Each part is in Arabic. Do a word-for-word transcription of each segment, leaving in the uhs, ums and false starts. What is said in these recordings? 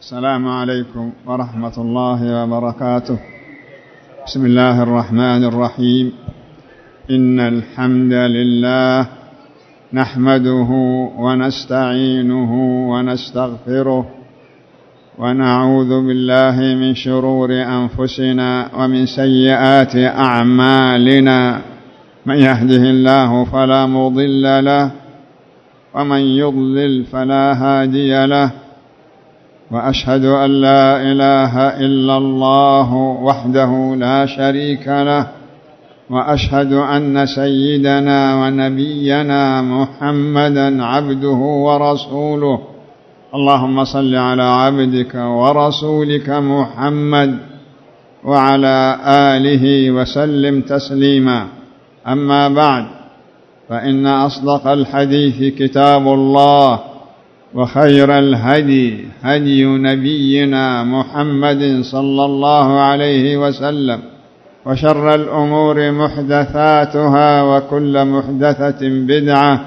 السلام عليكم ورحمة الله وبركاته. بسم الله الرحمن الرحيم. إن الحمد لله نحمده ونستعينه ونستغفره ونعوذ بالله من شرور أنفسنا ومن سيئات أعمالنا. من يهده الله فلا مضل له ومن يضلل فلا هادي له، وأشهد أن لا إله إلا الله وحده لا شريك له، وأشهد أن سيدنا ونبينا محمدا عبده ورسوله. اللهم صل على عبدك ورسولك محمد وعلى آله وسلم تسليما. أما بعد، فإن أصدق الحديث كتاب الله، وخير الهدي هدي نبينا محمد صلى الله عليه وسلم، وشر الأمور محدثاتها، وكل محدثة بدعة،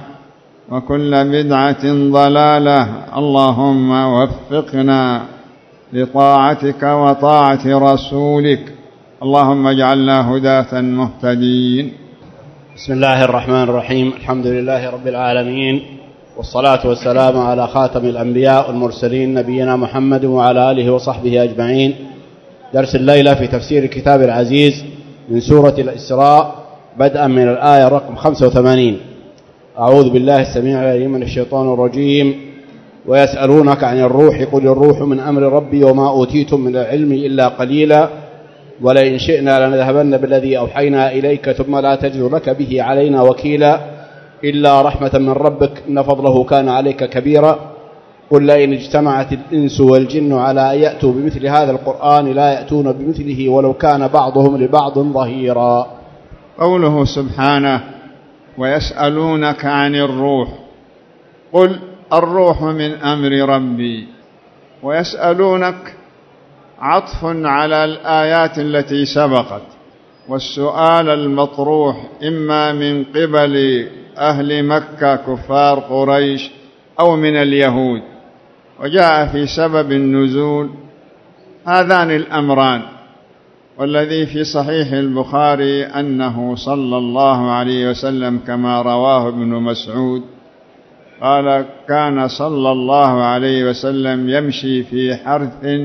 وكل بدعة ضلالة. اللهم وفقنا لطاعتك وطاعة رسولك، اللهم اجعلنا هداة مهتدين. بسم الله الرحمن الرحيم. الحمد لله رب العالمين، والصلاة والسلام على خاتم الأنبياء والمرسلين نبينا محمد وعلى آله وصحبه أجمعين. درس الليلة في تفسير الكتاب العزيز من سورة الإسراء، بدءا من الآية رقم خمسة وثمانين. أعوذ بالله السميع العليم من الشيطان الرجيم. ويسألونك عن الروح، قل الروح من أمر ربي وما أوتيتم من العلم إلا قليلا، ولئن شئنا لنذهبن بالذي أوحينا إليك ثم لا تجد لك به علينا وكيلا، إلا رحمة من ربك إن فضله كان عليك كبيرا. قل لئن اجتمعت الإنس والجن على أن يأتوا بمثل هذا القرآن لا يأتون بمثله ولو كان بعضهم لبعض ظهيرا. قوله سبحانه: ويسألونك عن الروح، قل الروح من أمر ربي. ويسألونك عطف على الآيات التي سبقت، والسؤال المطروح إما من قبل أهل مكة كفار قريش أو من اليهود. وجاء في سبب النزول هذان الأمران، والذي في صحيح البخاري أنه صلى الله عليه وسلم كما رواه ابن مسعود قال: كان صلى الله عليه وسلم يمشي في حرث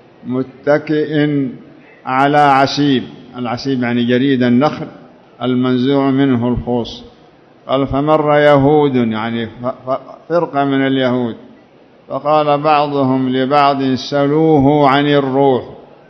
متكئ على عسيب. العسيب يعني جريد النخل المنزوع منه الخوص. قال: فمر يهود، يعني فرقة من اليهود، فقال بعضهم لبعض: سلوه عن الروح.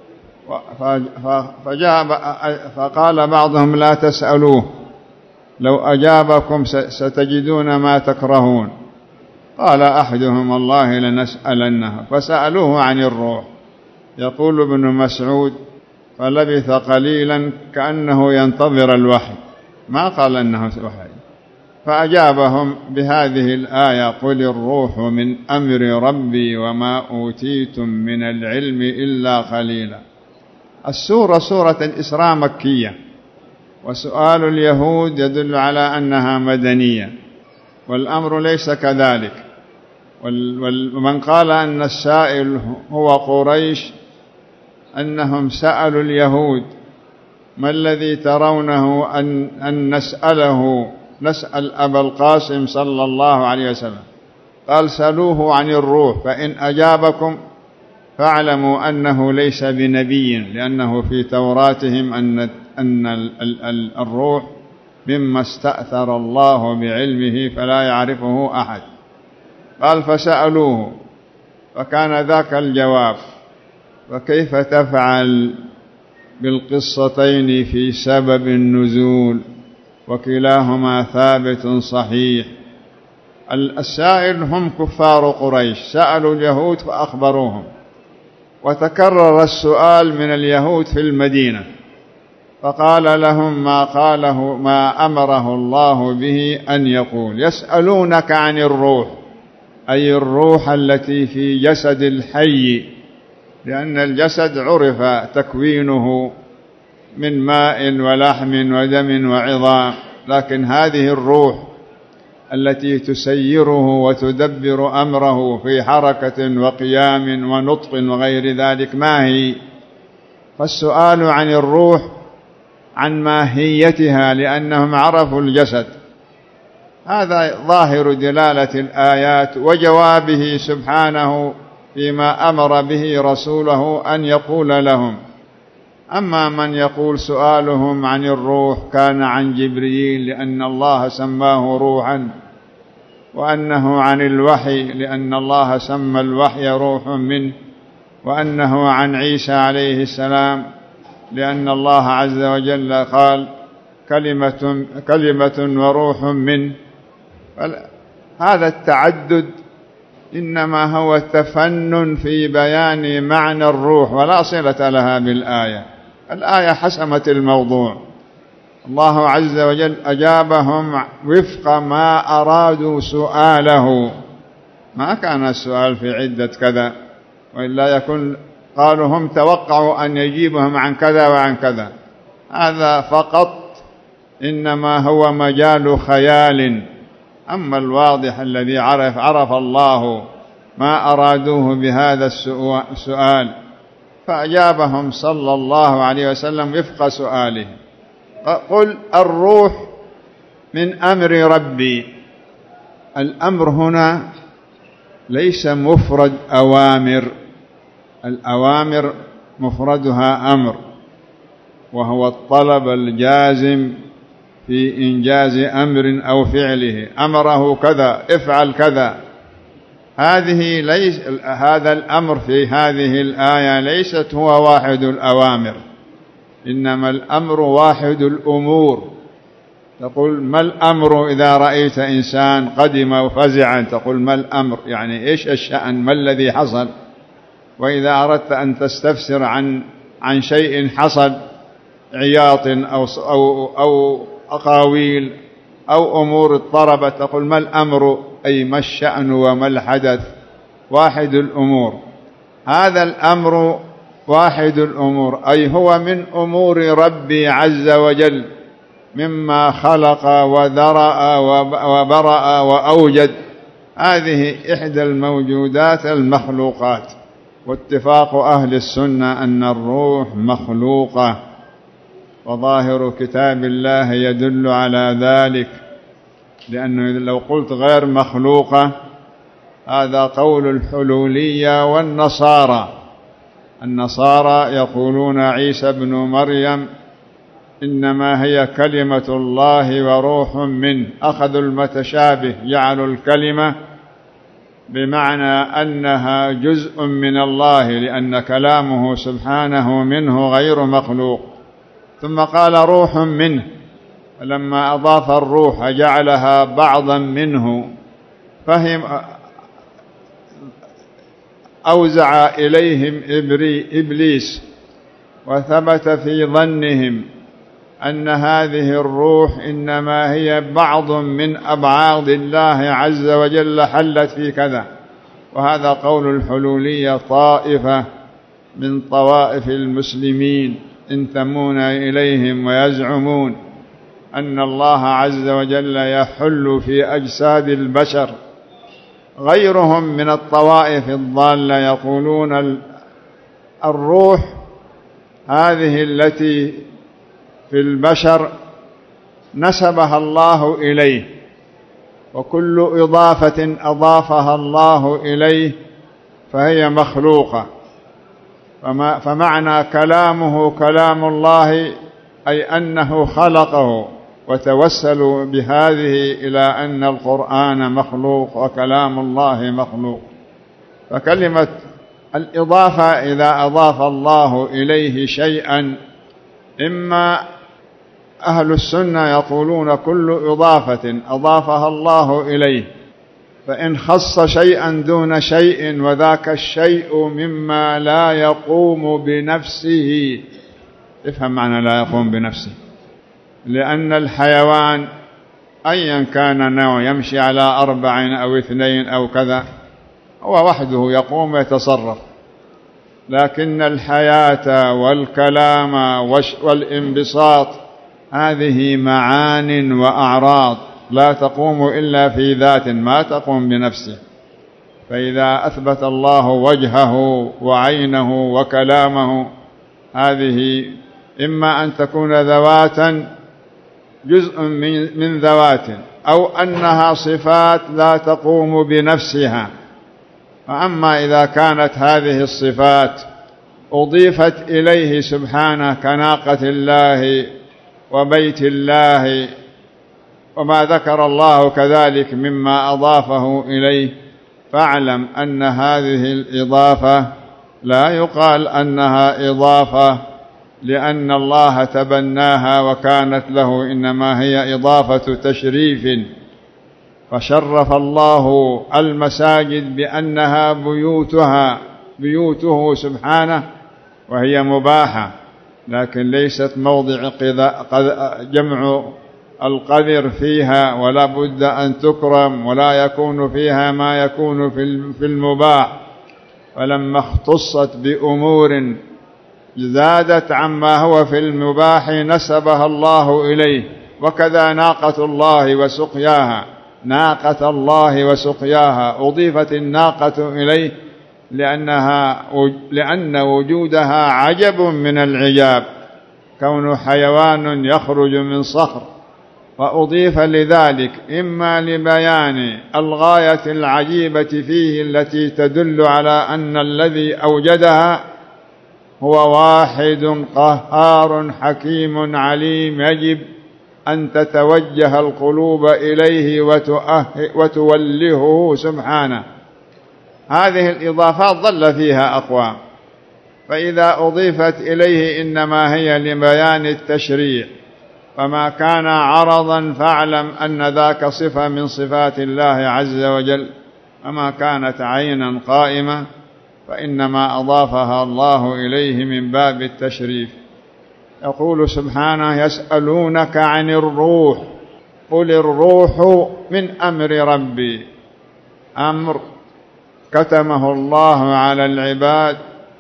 فجاء فقال بعضهم: لا تسألوه، لو أجابكم ستجدون ما تكرهون. قال أحدهم: الله لنسألنه. فسألوه عن الروح. يقول ابن مسعود: فلبث قليلا كأنه ينتظر الوحي، ما قال أنه وحي، فأجابهم بهذه الآية: قل الروح من أمر ربي وما أوتيتم من العلم إلا قليلا. السورة سورة الإسراء مكية، وسؤال اليهود يدل على أنها مدنية، والأمر ليس كذلك. ومن قال أن السائل هو قريش أنهم سألوا اليهود: ما الذي ترونه أن, أن نسأله نسأل أبا القاسم صلى الله عليه وسلم؟ قال: سألوه عن الروح، فإن أجابكم فاعلموا أنه ليس بنبي، لأنه في توراتهم أن, أن الروح مما استأثر الله بعلمه فلا يعرفه أحد. قال: فسألوه، فكان ذاك الجواب. وكيف تفعل بالقصتين في سبب النزول؟ وكلاهما ثابت صحيح. السائل هم كفار قريش، سألوا اليهود فأخبروهم، وتكرر السؤال من اليهود في المدينة، فقال لهم ما قاله ما أمره الله به أن يقول: يسألونك عن الروح، أي الروح التي في جسد الحي، لأن الجسد عرف تكوينه من ماء ولحم ودم وعظام، لكن هذه الروح التي تسيره وتدبر أمره في حركة وقيام ونطق وغير ذلك ما هي؟ فالسؤال عن الروح عن ماهيتها لأنهم عرفوا الجسد، هذا ظاهر دلالة الآيات وجوابه سبحانه فيما أمر به رسوله أن يقول لهم. أما من يقول سؤالهم عن الروح كان عن جبريل لأن الله سماه روحا، وأنه عن الوحي لأن الله سمى الوحي روح منه، وأنه عن عيسى عليه السلام لأن الله عز وجل قال كلمة, كلمة وروح منه. هذا التعدد إنما هو تفنن في بيان معنى الروح ولا صلة لها بالآية. الآية حسمت الموضوع، الله عز وجل أجابهم وفق ما أرادوا سؤاله، ما كان السؤال في عدة كذا، وإلا يكون قالوا هم توقعوا أن يجيبهم عن كذا وعن كذا. هذا فقط إنما هو مجال خيال. أما الواضح الذي عرف عرف الله ما أرادوه بهذا السؤال فأجابهم صلى الله عليه وسلم وفق سؤاله. قل الروح من أمر ربي. الأمر هنا ليس مفرد أوامر، الأوامر مفردها أمر، وهو الطلب الجازم في إنجاز أمر أو فعله، أمره كذا افعل كذا. هذه ليس هذا الأمر في هذه الآية ليست هو واحد الأوامر، إنما الأمر واحد الأمور. تقول ما الأمر إذا رأيت إنسان قدم فزعا تقول ما الأمر، يعني إيش الشأن، ما الذي حصل. وإذا أردت أن تستفسر عن عن شيء حصل عياط أو أو أو أقاويل أو أمور اضطربت تقول ما الأمر، أي ما الشأن وما الحدث، واحد الأمور. هذا الأمر واحد الأمور أي هو من أمور ربي عز وجل مما خلق وذرأ وبرأ وأوجد. هذه إحدى الموجودات المخلوقات، واتفاق أهل السنة أن الروح مخلوقة، وظاهر كتاب الله يدل على ذلك، لأنه لو قلت غير مخلوقة هذا قول الحلولية والنصارى. النصارى يقولون عيسى ابن مريم إنما هي كلمة الله وروح منه، أخذوا المتشابه جعلوا الكلمة بمعنى أنها جزء من الله لأن كلامه سبحانه منه غير مخلوق، ثم قال روح منه، فلما أضاف الروح جعلها بعضا منه، فهم أوزع إليهم إبليس وثبت في ظنهم أن هذه الروح إنما هي بعض من أبعاد الله عز وجل حلت في كذا. وهذا قول الحلولية، طائفة من طوائف المسلمين ينتمون إليهم ويزعمون أن الله عز وجل يحل في أجساد البشر. غيرهم من الطوائف الضالة يقولون الروح هذه التي في البشر نسبها الله إليه، وكل إضافة أضافها الله إليه فهي مخلوقة. فما فمعنى كلامه كلام الله أي أنه خلقه، وتوسلوا بهذه إلى أن القرآن مخلوق وكلام الله مخلوق. فكلمة الإضافة إذا أضاف الله إليه شيئا، إما أهل السنة يقولون كل إضافة أضافها الله إليه، فإن خص شيئا دون شيء وذاك الشيء مما لا يقوم بنفسه. افهم معنى لا يقوم بنفسه، لأن الحيوان أيا كان نوع يمشي على أربع أو اثنين أو كذا هو وحده يقوم ويتصرف، لكن الحياة والكلام والانبساط هذه معان وأعراض لا تقوم إلا في ذات، ما تقوم بنفسه. فإذا أثبت الله وجهه وعينه وكلامه، هذه إما أن تكون ذواتا جزء من, من ذوات، أو أنها صفات لا تقوم بنفسها. فأما إذا كانت هذه الصفات أضيفت إليه سبحانه كناقة الله وبيت الله وما ذكر الله كذلك مما أضافه إليه، فاعلم أن هذه الإضافة لا يقال أنها إضافة لأن الله تبناها وكانت له، إنما هي إضافة تشريف. فشرف الله المساجد بأنها بيوتها بيوته سبحانه، وهي مباحة، لكن ليست موضع جمع القذر فيها، ولا بد أن تكرم، ولا يكون فيها ما يكون في المباح. فلما اختصت بأمور زادت عما هو في المباح نسبها الله إليه. وكذا ناقة الله وسقياها، ناقة الله وسقياها أضيفت الناقة إليه لأنها لأن وجودها عجب من العجاب، كون حيوان يخرج من صخر، وأضيف لذلك إما لبيان الغاية العجيبة فيه التي تدل على أن الذي أوجدها هو واحد قهار حكيم عليم، يجب أن تتوجه القلوب إليه وتولهه سبحانه. هذه الإضافات ضل فيها أقوام، فإذا أضيفت إليه إنما هي لبيان التشريع. فما كان عرضا فاعلم أن ذاك صفة من صفات الله عز وجل، وما كانت عينا قائمة فإنما أضافها الله إليه من باب التشريف. يقول سبحانه: يسألونك عن الروح قل الروح من أمر ربي. أمر كتمه الله على العباد،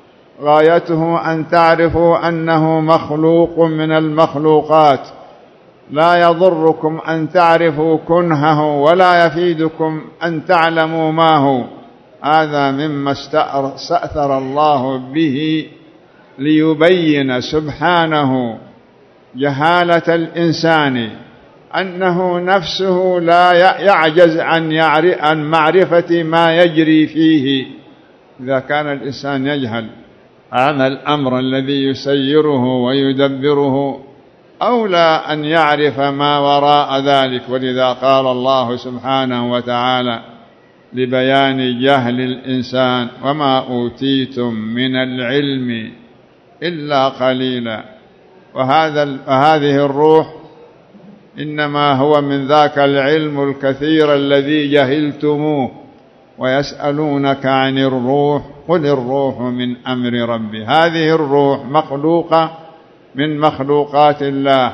غايته أن تعرفوا أنه مخلوق من المخلوقات، لا يضركم أن تعرفوا كنهه ولا يفيدكم أن تعلموا ما هو. هذا مما استأثر الله به ليبين سبحانه جهالة الإنسان، أنه نفسه لا يعجز عن معرفة ما يجري فيه. إذا كان الإنسان يجهل هذا الأمر الذي يسيره ويدبره، أولى أن يعرف ما وراء ذلك. ولذا قال الله سبحانه وتعالى لبيان جهل الإنسان: وما أوتيتم من العلم إلا قليلا. وهذا وهذه الروح إنما هو من ذاك العلم الكثير الذي جهلتموه. ويسألونك عن الروح قل الروح من أمر ربي. هذه الروح مخلوقة من مخلوقات الله،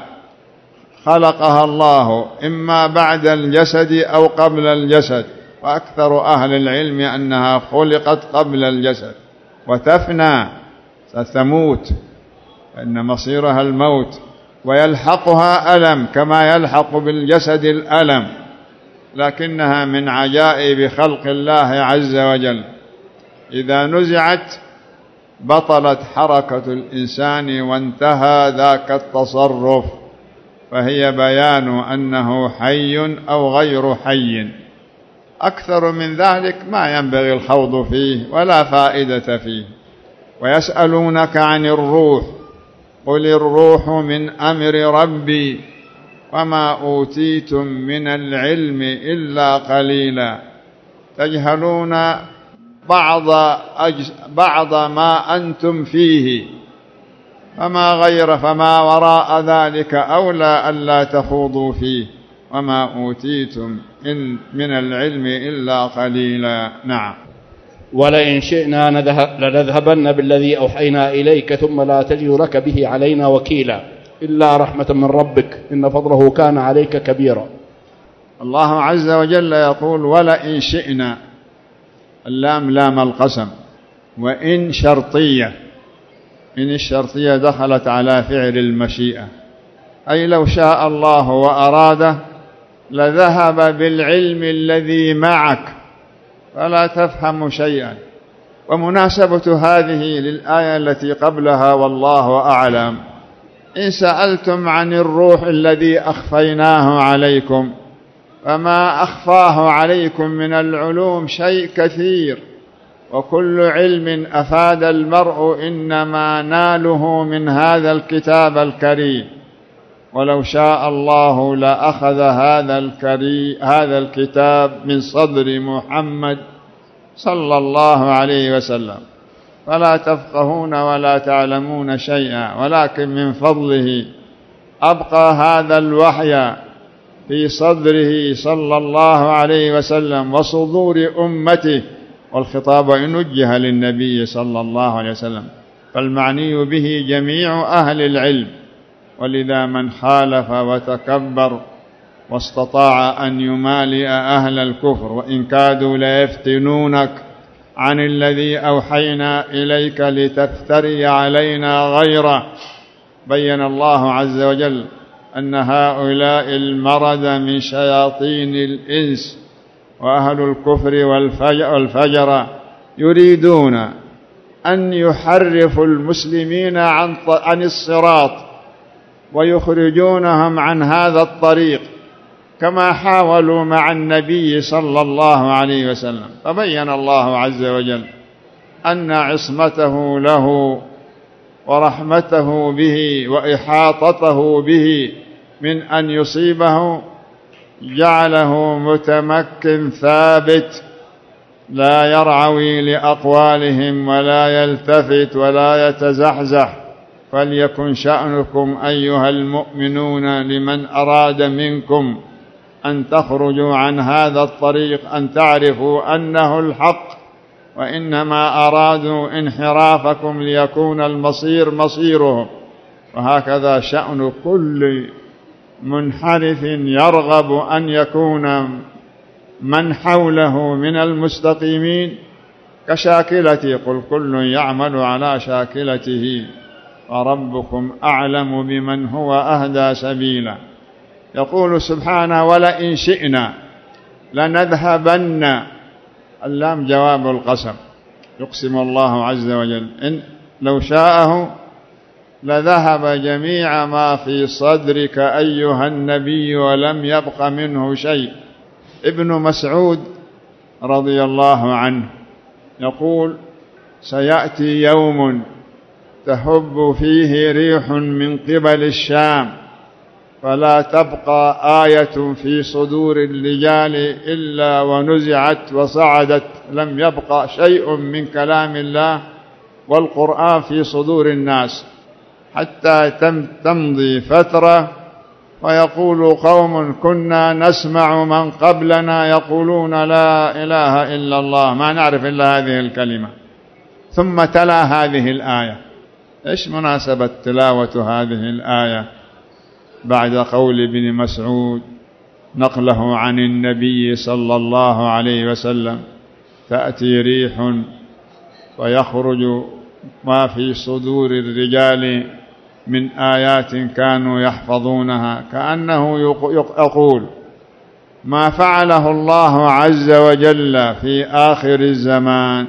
خلقها الله إما بعد الجسد أو قبل الجسد، وأكثر أهل العلم أنها خلقت قبل الجسد وتفنى، ستموت، فإن مصيرها الموت، ويلحقها ألم كما يلحق بالجسد الألم، لكنها من عجائب خلق الله عز وجل. إذا نزعت بطلت حركة الإنسان وانتهى ذاك التصرف، فهي بيان أنه حي أو غير حي. أكثر من ذلك ما ينبغي الخوض فيه ولا فائدة فيه. ويسألونك عن الروح قل الروح من أمر ربي وما أوتيتم من العلم إلا قليلا. تجهلون بعض, أجز بعض ما أنتم فيه، فما غير فما وراء ذلك أولى ألا تخوضوا فيه. وما أوتيتم من العلم إلا قليلا. نعم. ولئن شئنا لنذهبن بالذي أوحينا إليك ثم لا تجد لك به علينا وكيلا إلا رحمة من ربك إن فضله كان عليك كبيرا. الله عز وجل يقول: ولئن شئنا، اللام لام القسم، وإن شرطية، إن الشرطية دخلت على فعل المشيئة، أي لو شاء الله وأراده لذهب بالعلم الذي معك فلا تفهم شيئا. ومناسبة هذه للآية التي قبلها والله أعلم: إن سألتم عن الروح الذي أخفيناه عليكم فما أخفاه عليكم من العلوم شيء كثير، وكل علم أفاد المرء إنما ناله من هذا الكتاب الكريم، ولو شاء الله لأخذ هذا الكريم هذا الكتاب من صدر محمد صلى الله عليه وسلم، فلا تفقهون ولا تعلمون شيئا، ولكن من فضله أبقى هذا الوحي في صدره صلى الله عليه وسلم وصدور أمته، والخطاب إن وجه للنبي صلى الله عليه وسلم، فالمعني به جميع أهل العلم. ولذا من خالف وتكبر واستطاع أن يمالئ أهل الكفر وإن كادوا ليفتنونك عن الذي أوحينا إليك لتفتري علينا غيره، بين الله عز وجل أن هؤلاء المرد من شياطين الإنس وأهل الكفر والفجر يريدون أن يحرفوا المسلمين عن الصراط ويخرجونهم عن هذا الطريق، كما حاولوا مع النبي صلى الله عليه وسلم. فبين الله عز وجل أن عصمته له ورحمته به وإحاطته به من أن يصيبه جعله متمكن ثابت، لا يرعوي لأقوالهم ولا يلتفت ولا يتزحزح. فليكن شأنكم أيها المؤمنون لمن أراد منكم أن تخرجوا عن هذا الطريق أن تعرفوا أنه الحق، وإنما أرادوا انحرافكم ليكون المصير مصيرهم. وهكذا شأن كل منحرف يرغب أن يكون من حوله من المستقيمين كشاكلته، قل كل يعمل على شاكلته وربكم أعلم بمن هو أهدى سبيلا. يقول سبحانه: ولئن شئنا لنذهبن. اللام جواب القسم، يقسم الله عز وجل إن لو شاءه لذهب جميع ما في صدرك أيها النبي ولم يبق منه شيء. ابن مسعود رضي الله عنه يقول: سيأتي يوم تهب فيه ريح من قبل الشام فلا تبقى آية في صدور الرجال إلا ونزعت وصعدت، لم يبقى شيء من كلام الله والقرآن في صدور الناس حتى تمضي فترة ويقول قوم: كنا نسمع من قبلنا يقولون لا إله إلا الله، ما نعرف إلا هذه الكلمة. ثم تلا هذه الآية. إيش مناسبة تلاوة هذه الآية بعد قول ابن مسعود نقله عن النبي صلى الله عليه وسلم: تأتي ريح ويخرج ما في صدور الرجال من آيات كانوا يحفظونها، كأنه يقول: ما فعله الله عز وجل في آخر الزمان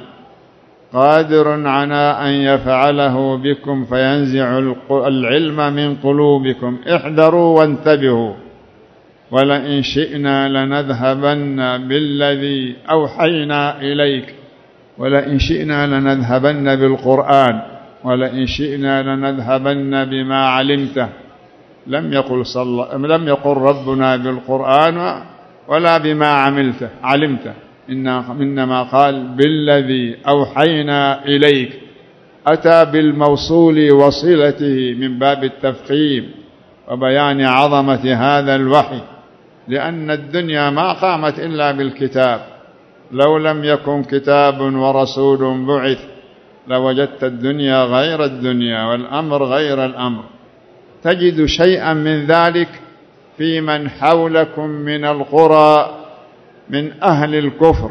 قادر على أن يفعله بكم فينزع العلم من قلوبكم، احذروا وانتبهوا. ولئن شئنا لنذهبن بالذي أوحينا إليك، ولئن شئنا لنذهبن بالقرآن، ولئن شئنا لنذهبن بما علمته. لم يقل صلى لم يقل ربنا بالقرآن ولا بما عملته علمته، إنما قال بالذي أوحينا إليك، أتى بالموصول وصلته من باب التفخيم وبيان عظمة هذا الوحي، لأن الدنيا ما قامت إلا بالكتاب. لو لم يكن كتاب ورسول بعث لوجدت الدنيا غير الدنيا والأمر غير الأمر. تجد شيئا من ذلك في من حولكم من القرى من أهل الكفر.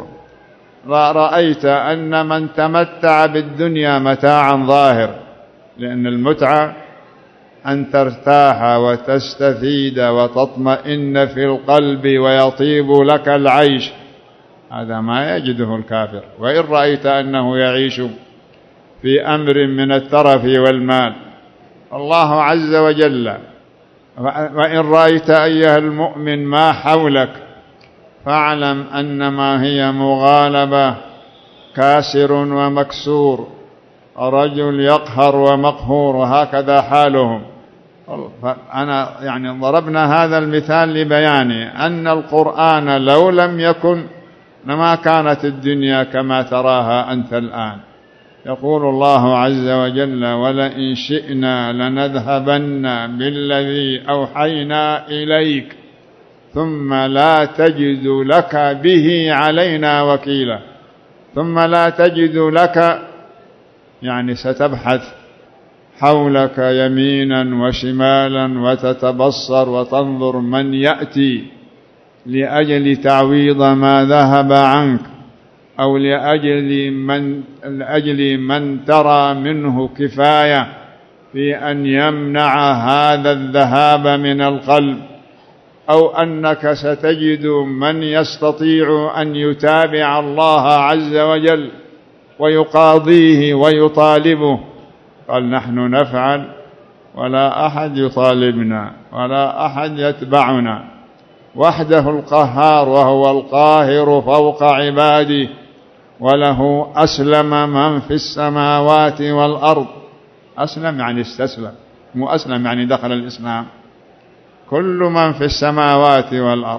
رأيت أن من تمتع بالدنيا متاعا ظاهر، لأن المتعة أن ترتاح وتستفيد وتطمئن في القلب ويطيب لك العيش، هذا ما يجده الكافر. وإن رأيت أنه يعيش في أمر من الترف والمال، الله عز وجل وإن رأيت أيها المؤمن ما حولك فاعلم أنما هي مغالبة، كاسر ومكسور، رجل يقهر ومقهور، وهكذا حالهم. أنا يعني ضربنا هذا المثال لبيان أن القرآن لو لم يكن لما كانت الدنيا كما تراها أنت الآن. يقول الله عز وجل: ولئن شئنا لنذهبن بالذي أوحينا إليك ثم لا تجد لك به علينا وكيلا. ثم لا تجد لك يعني ستبحث حولك يمينا وشمالا وتتبصر وتنظر من يأتي لأجل تعويض ما ذهب عنك، أو لأجل من, لأجل من ترى منه كفاية في أن يمنع هذا الذهاب من القلب، أو أنك ستجد من يستطيع أن يتابع الله عز وجل ويقاضيه ويطالبه. قال: نحن نفعل ولا أحد يطالبنا ولا أحد يتبعنا، وحده القهار وهو القاهر فوق عباده، وله أسلم من في السماوات والأرض. أسلم يعني استسلم، مو أسلم يعني دخل الإسلام. كل من في السماوات والأرض،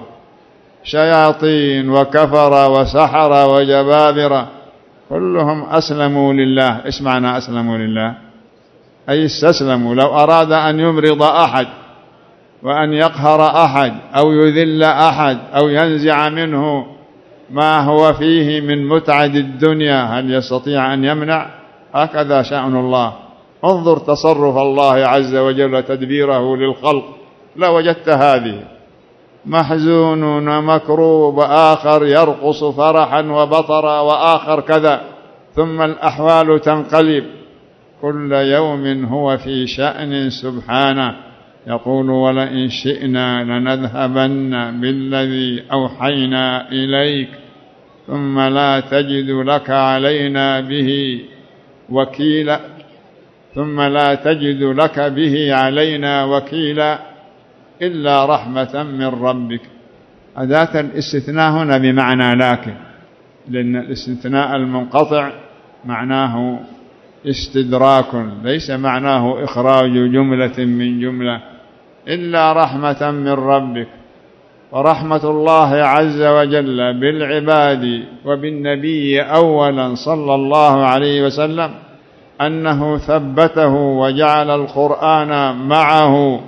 شياطين وكفر وسحر وجبابرة، كلهم أسلموا لله. إيش معنى أسلموا لله؟ أي استسلموا. لو أراد أن يمرض أحد وأن يقهر أحد أو يذل أحد أو ينزع منه ما هو فيه من متعة الدنيا، هل يستطيع أن يمنع؟ هكذا شأن الله. انظر تصرف الله عز وجل وتدبيره للخلق، لوجدت هذه محزون ومكروب، آخر يرقص فرحا وبطرا، وآخر كذا، ثم الأحوال تنقلب. كل يوم هو في شأن سبحانه. يقول: ولئن شئنا لنذهبن بالذي أوحينا إليك ثم لا تجد لك علينا به وكيلا ثم لا تجد لك به علينا وكيلا إلا رحمة من ربك. أداة الاستثناء هنا بمعنى لكن، لأن الاستثناء المنقطع معناه استدراك، ليس معناه إخراج جملة من جملة. إلا رحمة من ربك. ورحمة الله عز وجل بالعباد وبالنبي أولا صلى الله عليه وسلم أنه ثبته وجعل القرآن معه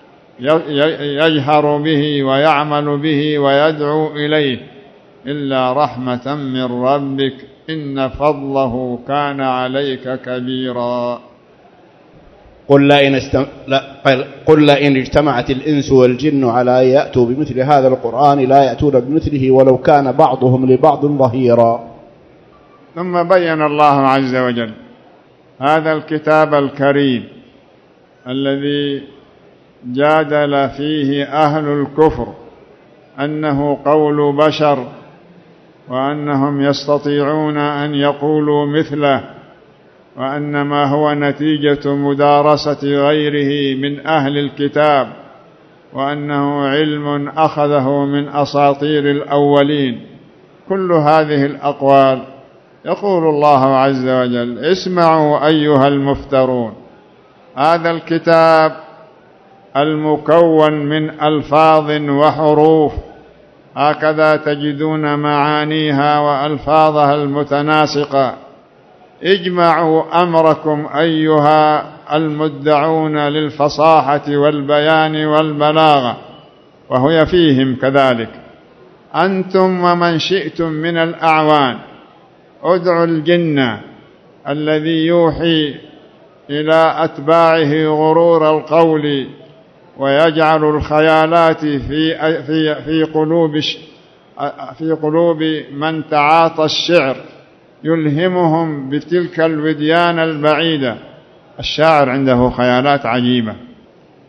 يجهر به ويعمل به ويدعو إليه. إلا رحمة من ربك إن فضله كان عليك كبيرا. قل لئن استم... لا... قل لئن اجتمعت الإنس والجن على أن يأتوا بمثل هذا القرآن لا يأتون بمثله ولو كان بعضهم لبعض ظهيرا. ثم بين الله عز وجل هذا الكتاب الكريم الذي جادل فيه أهل الكفر أنه قول بشر، وأنهم يستطيعون أن يقولوا مثله، وأنما هو نتيجة مدارسة غيره من أهل الكتاب، وأنه علم أخذه من أساطير الأولين. كل هذه الأقوال يقول الله عز وجل: اسمعوا أيها المفترون، هذا الكتاب المكون من ألفاظ وحروف، هكذا تجدون معانيها وألفاظها المتناسقة. اجمعوا أمركم أيها المدعون للفصاحة والبيان والبلاغة، وهي فيهم كذلك، أنتم ومن شئتم من الأعوان. ادعوا الجن الذي يوحي إلى أتباعه غرور القول ويجعل الخيالات في في في قلوب في قلوب من تعاطى الشعر، يلهمهم بتلك الوديان البعيدة. الشاعر عنده خيالات عجيبة،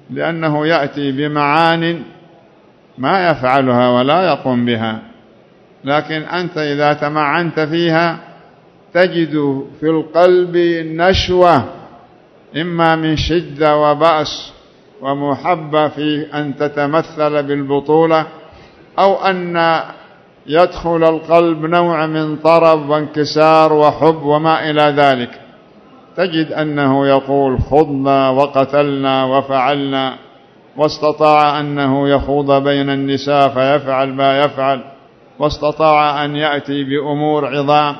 لأنه يأتي بمعان ما يفعلها ولا يقوم بها، لكن أنت إذا تمعنت فيها تجد في القلب نشوة، إما من شدة وبأس ومحبة في أن تتمثل بالبطولة، أو أن يدخل القلب نوع من طرب وانكسار وحب وما إلى ذلك. تجد أنه يقول خضنا وقتلنا وفعلنا، واستطاع أنه يخوض بين النساء فيفعل ما يفعل، واستطاع أن يأتي بأمور عظام.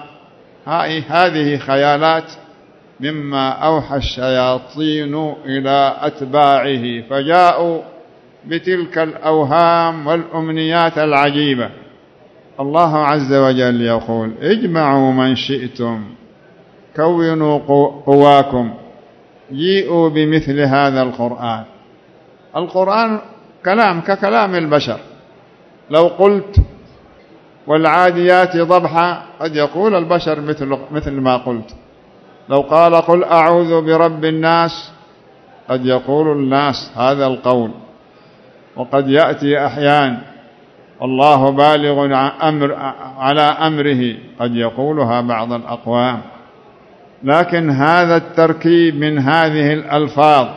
هذه خيالات مما أوحى الشياطين إلى أتباعه، فجاءوا بتلك الأوهام والأمنيات العجيبة. الله عز وجل يقول اجمعوا من شئتم كونوا قواكم جيئوا بمثل هذا القرآن. القرآن كلام ككلام البشر. لو قلت والعاديات ضبحا قد يقول البشر مثل, مثل ما قلت. لو قال قل أعوذ برب الناس قد يقول الناس هذا القول. وقد يأتي أحيان الله بالغ أمر على أمره قد يقولها بعض الأقوام. لكن هذا التركيب من هذه الألفاظ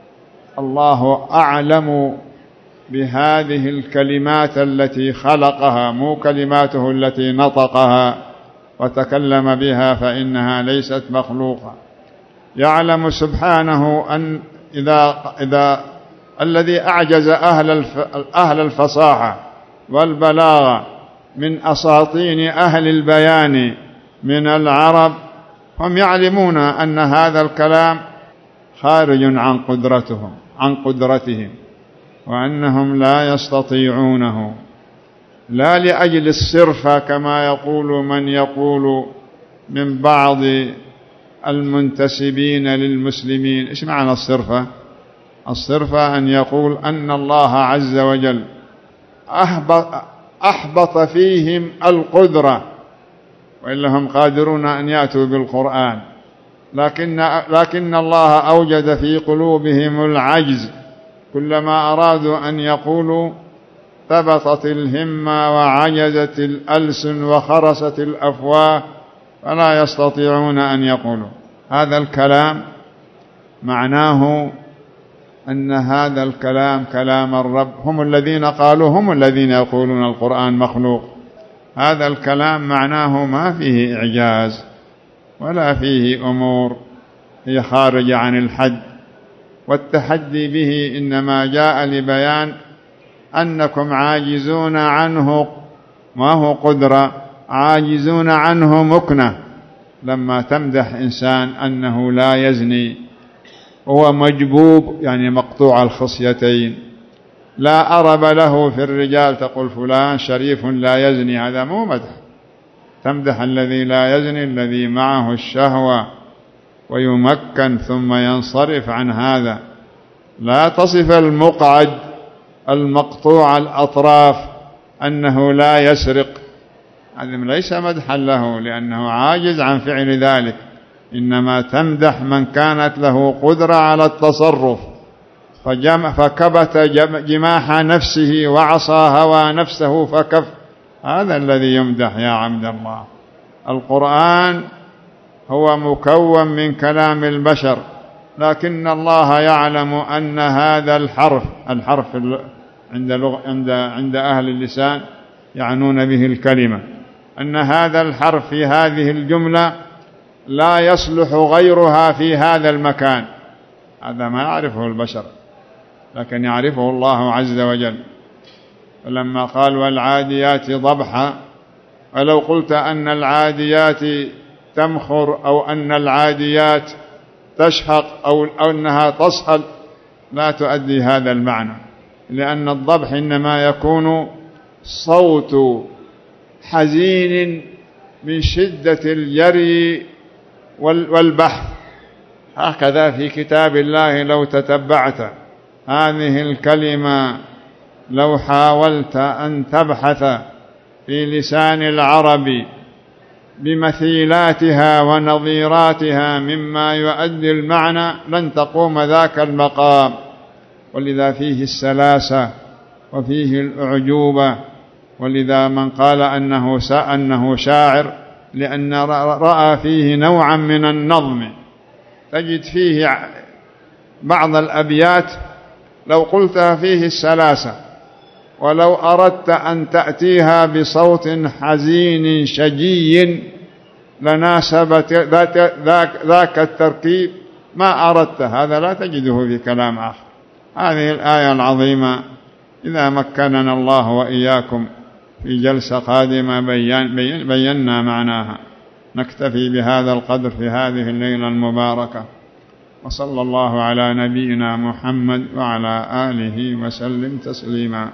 الله أعلم بهذه الكلمات التي خلقها، مو كلماته التي نطقها وتكلم بها، فإنها ليست مخلوقة. يعلم سبحانه أن إذا, إذا الذي أعجز أهل, أهل الفصاحة والبلاغة من أساطين أهل البيان من العرب، هم يعلمون أن هذا الكلام خارج عن قدرتهم عن قدرتهم وأنهم لا يستطيعونه، لا لأجل الصرفة كما يقول من يقول من بعض المنتسبين للمسلمين. إيش معنى الصرفة؟ الصرفة أن يقول أن الله عز وجل أحبط فيهم القدرة، وإلا هم قادرون أن يأتوا بالقرآن، لكن, لكن الله أوجد في قلوبهم العجز. كلما أرادوا أن يقولوا ثبطت الهمة وعجزت الألسن وخرست الأفواه فلا يستطيعون أن يقولوا. هذا الكلام معناه أن هذا الكلام كلام الرب. هم الذين قالوا، هم الذين يقولون القرآن مخلوق. هذا الكلام معناه ما فيه إعجاز ولا فيه أمور هي خارجة عن الحد، والتحدي به إنما جاء لبيان أنكم عاجزون عنه، ما هو قدرة، عاجزون عنه مكنة. لما تمدح إنسان أنه لا يزني هو مجبوب، يعني مقطوع الخصيتين، لا أرب له في الرجال، تقول فلان شريف لا يزني، هذا مو مدح. تمدح الذي لا يزني، الذي معه الشهوة ويمكن ثم ينصرف عن هذا. لا تصف المقعد المقطوع الأطراف أنه لا يسرق، هذا ليس مدحا له لأنه عاجز عن فعل ذلك. إنما تمدح من كانت له قدرة على التصرف فكبت جماح نفسه وعصى هوى نفسه فكف، هذا الذي يمدح يا عبد الله. القرآن هو مكون من كلام البشر، لكن الله يعلم أن هذا الحرف الحرف عند عند عند أهل اللسان يعنون به الكلمة، أن هذا الحرف في هذه الجملة لا يصلح غيرها في هذا المكان. هذا ما يعرفه البشر لكن يعرفه الله عز وجل. فلما قال والعاديات ضبحا، ولو قلت أن العاديات تمخر أو أن العاديات تشهق أو أنها تصهل لا تؤدي هذا المعنى، لأن الضبح إنما يكون صوت حزين من شدة الجري والبحث. هكذا في كتاب الله لو تتبعت هذه الكلمة، لو حاولت أن تبحث في لسان العرب بمثيلاتها ونظيراتها مما يؤدي المعنى لن تقوم ذاك المقام. ولذا فيه السلاسة وفيه الأعجوبة. ولذا من قال أنه أنه شاعر لأن رأى فيه نوعا من النظم، تجد فيه بعض الأبيات لو قلتها فيه السلاسة، ولو أردت أن تأتيها بصوت حزين شجي لناسبت ذاك, ذاك التركيب ما أردت، هذا لا تجده في كلام آخر. هذه الآية العظيمة إذا مكننا الله وإياكم في جلسة قادمة بيان بين بينا معناها. نكتفي بهذا القدر في هذه الليلة المباركة، وصلى الله على نبينا محمد وعلى آله وسلم تسليما.